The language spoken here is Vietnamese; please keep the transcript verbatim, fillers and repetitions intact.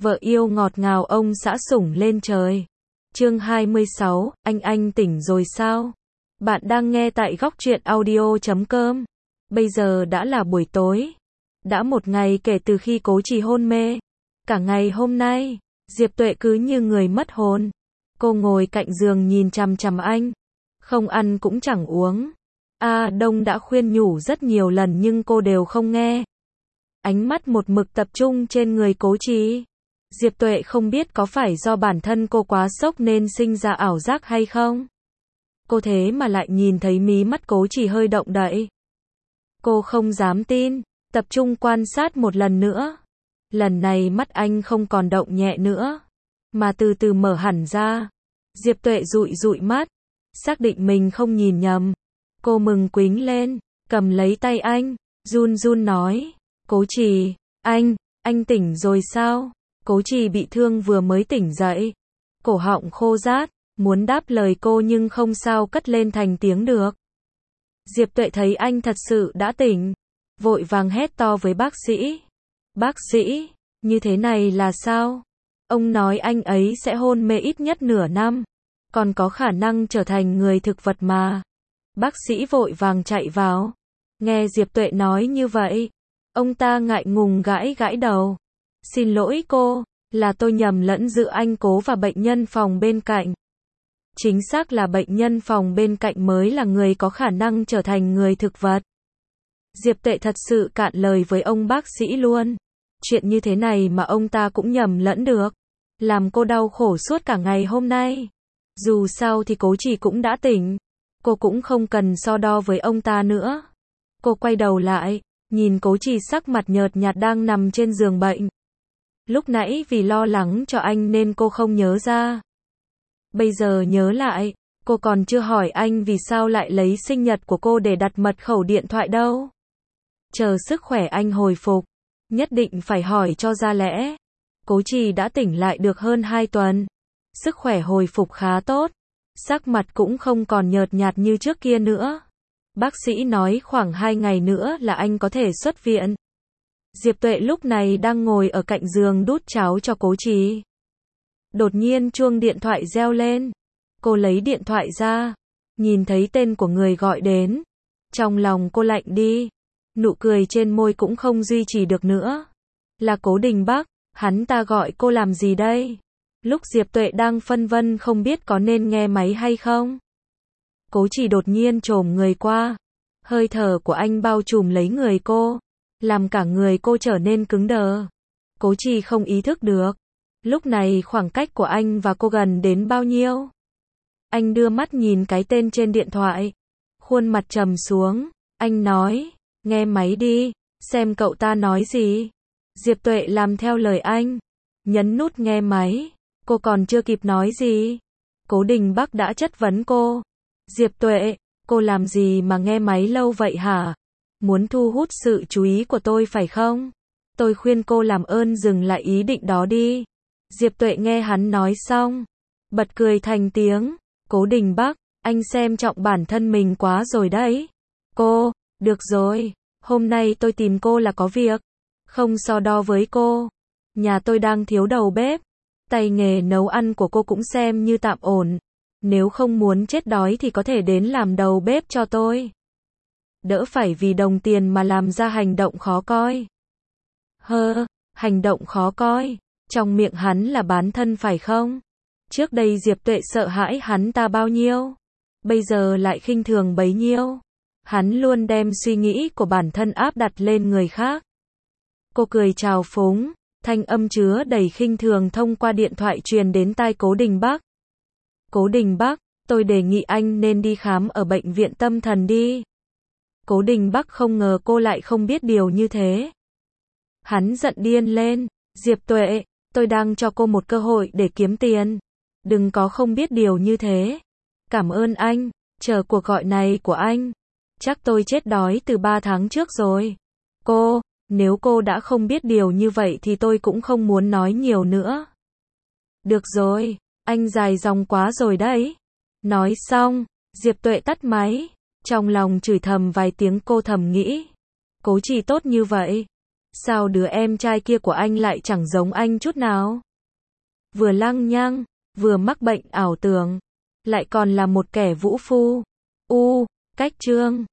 Vợ yêu ngọt ngào ông xã sủng lên trời. Chương hai mươi sáu, anh anh tỉnh rồi sao? Bạn đang nghe tại góc truyện audio chấm com. Bây giờ đã là buổi tối. Đã một ngày kể từ khi Cố Trì hôn mê. Cả ngày hôm nay, Diệp Tuệ cứ như người mất hồn. Cô ngồi cạnh giường nhìn chằm chằm anh. Không ăn cũng chẳng uống. A Đông đã khuyên nhủ rất nhiều lần nhưng cô đều không nghe. Ánh mắt một mực tập trung trên người Cố Trì. Diệp Tuệ không biết có phải do bản thân cô quá sốc nên sinh ra ảo giác hay không. Cô thế mà lại nhìn thấy mí mắt Cố Trì hơi động đậy. Cô không dám tin, tập trung quan sát một lần nữa. Lần này mắt anh không còn động nhẹ nữa, mà từ từ mở hẳn ra. Diệp Tuệ dụi dụi mắt, xác định mình không nhìn nhầm. Cô mừng quính lên, cầm lấy tay anh, run run nói, Cố Trì, anh, anh tỉnh rồi sao? Cố Trì bị thương vừa mới tỉnh dậy, cổ họng khô rát, muốn đáp lời cô nhưng không sao cất lên thành tiếng được. Diệp Tuệ thấy anh thật sự đã tỉnh, vội vàng hét to với bác sĩ. Bác sĩ, như thế này là sao? Ông nói anh ấy sẽ hôn mê ít nhất nửa năm, còn có khả năng trở thành người thực vật mà. Bác sĩ vội vàng chạy vào. Nghe Diệp Tuệ nói như vậy, ông ta ngại ngùng gãi gãi đầu. Xin lỗi cô, là tôi nhầm lẫn giữa anh Cố và bệnh nhân phòng bên cạnh. Chính xác là bệnh nhân phòng bên cạnh mới là người có khả năng trở thành người thực vật. Diệp Tuệ thật sự cạn lời với ông bác sĩ luôn. Chuyện như thế này mà ông ta cũng nhầm lẫn được. Làm cô đau khổ suốt cả ngày hôm nay. Dù sao thì Cố Trì cũng đã tỉnh. Cô cũng không cần so đo với ông ta nữa. Cô quay đầu lại, nhìn Cố Trì sắc mặt nhợt nhạt đang nằm trên giường bệnh. Lúc nãy vì lo lắng cho anh nên cô không nhớ ra. Bây giờ nhớ lại, cô còn chưa hỏi anh vì sao lại lấy sinh nhật của cô để đặt mật khẩu điện thoại đâu. Chờ sức khỏe anh hồi phục, nhất định phải hỏi cho ra lẽ. Cố Trì đã tỉnh lại được hơn hai tuần. Sức khỏe hồi phục khá tốt. Sắc mặt cũng không còn nhợt nhạt như trước kia nữa. Bác sĩ nói khoảng hai ngày nữa là anh có thể xuất viện. Diệp Tuệ lúc này đang ngồi ở cạnh giường đút cháo cho Cố Trì. Đột nhiên chuông điện thoại reo lên. Cô lấy điện thoại ra, nhìn thấy tên của người gọi đến. Trong lòng cô lạnh đi. Nụ cười trên môi cũng không duy trì được nữa. Là Cố Đình Bắc, hắn ta gọi cô làm gì đây? Lúc Diệp Tuệ đang phân vân không biết có nên nghe máy hay không. Cố Trì đột nhiên chồm người qua. Hơi thở của anh bao trùm lấy người cô, làm cả người cô trở nên cứng đờ. Cố Trì không ý thức được. Lúc này khoảng cách của anh và cô gần đến bao nhiêu? Anh đưa mắt nhìn cái tên trên điện thoại. Khuôn mặt trầm xuống. Anh nói, nghe máy đi, xem cậu ta nói gì. Diệp Tuệ làm theo lời anh. Nhấn nút nghe máy. Cô còn chưa kịp nói gì. Cố Đình Bắc đã chất vấn cô. Diệp Tuệ, cô làm gì mà nghe máy lâu vậy hả? Muốn thu hút sự chú ý của tôi phải không? Tôi khuyên cô làm ơn dừng lại ý định đó đi. Diệp Tuệ nghe hắn nói xong, bật cười thành tiếng. Cố Đình Bắc, anh xem trọng bản thân mình quá rồi đấy. Cô, được rồi, hôm nay tôi tìm cô là có việc. Không so đo với cô. Nhà tôi đang thiếu đầu bếp. Tay nghề nấu ăn của cô cũng xem như tạm ổn. Nếu không muốn chết đói thì có thể đến làm đầu bếp cho tôi. Đỡ phải vì đồng tiền mà làm ra hành động khó coi. Hơ, hành động khó coi. Trong miệng hắn là bán thân phải không? Trước đây Diệp Tuệ sợ hãi hắn ta bao nhiêu. Bây giờ lại khinh thường bấy nhiêu. Hắn luôn đem suy nghĩ của bản thân áp đặt lên người khác. Cô cười chào phúng. Thanh âm chứa đầy khinh thường thông qua điện thoại truyền đến tai Cố Đình Bắc. Cố Đình Bắc, tôi đề nghị anh nên đi khám ở bệnh viện tâm thần đi. Cố Đình Bắc không ngờ cô lại không biết điều như thế. Hắn giận điên lên. Diệp Tuệ, tôi đang cho cô một cơ hội để kiếm tiền. Đừng có không biết điều như thế. Cảm ơn anh, chờ cuộc gọi này của anh. Chắc tôi chết đói từ ba tháng trước rồi. Cô, nếu cô đã không biết điều như vậy thì tôi cũng không muốn nói nhiều nữa. Được rồi, anh dài dòng quá rồi đấy. Nói xong, Diệp Tuệ tắt máy. Trong lòng chửi thầm vài tiếng cô thầm nghĩ. Cố Trì tốt như vậy. Sao đứa em trai kia của anh lại chẳng giống anh chút nào? Vừa lăng nhăng, vừa mắc bệnh ảo tưởng, lại còn là một kẻ vũ phu. U, cách chương.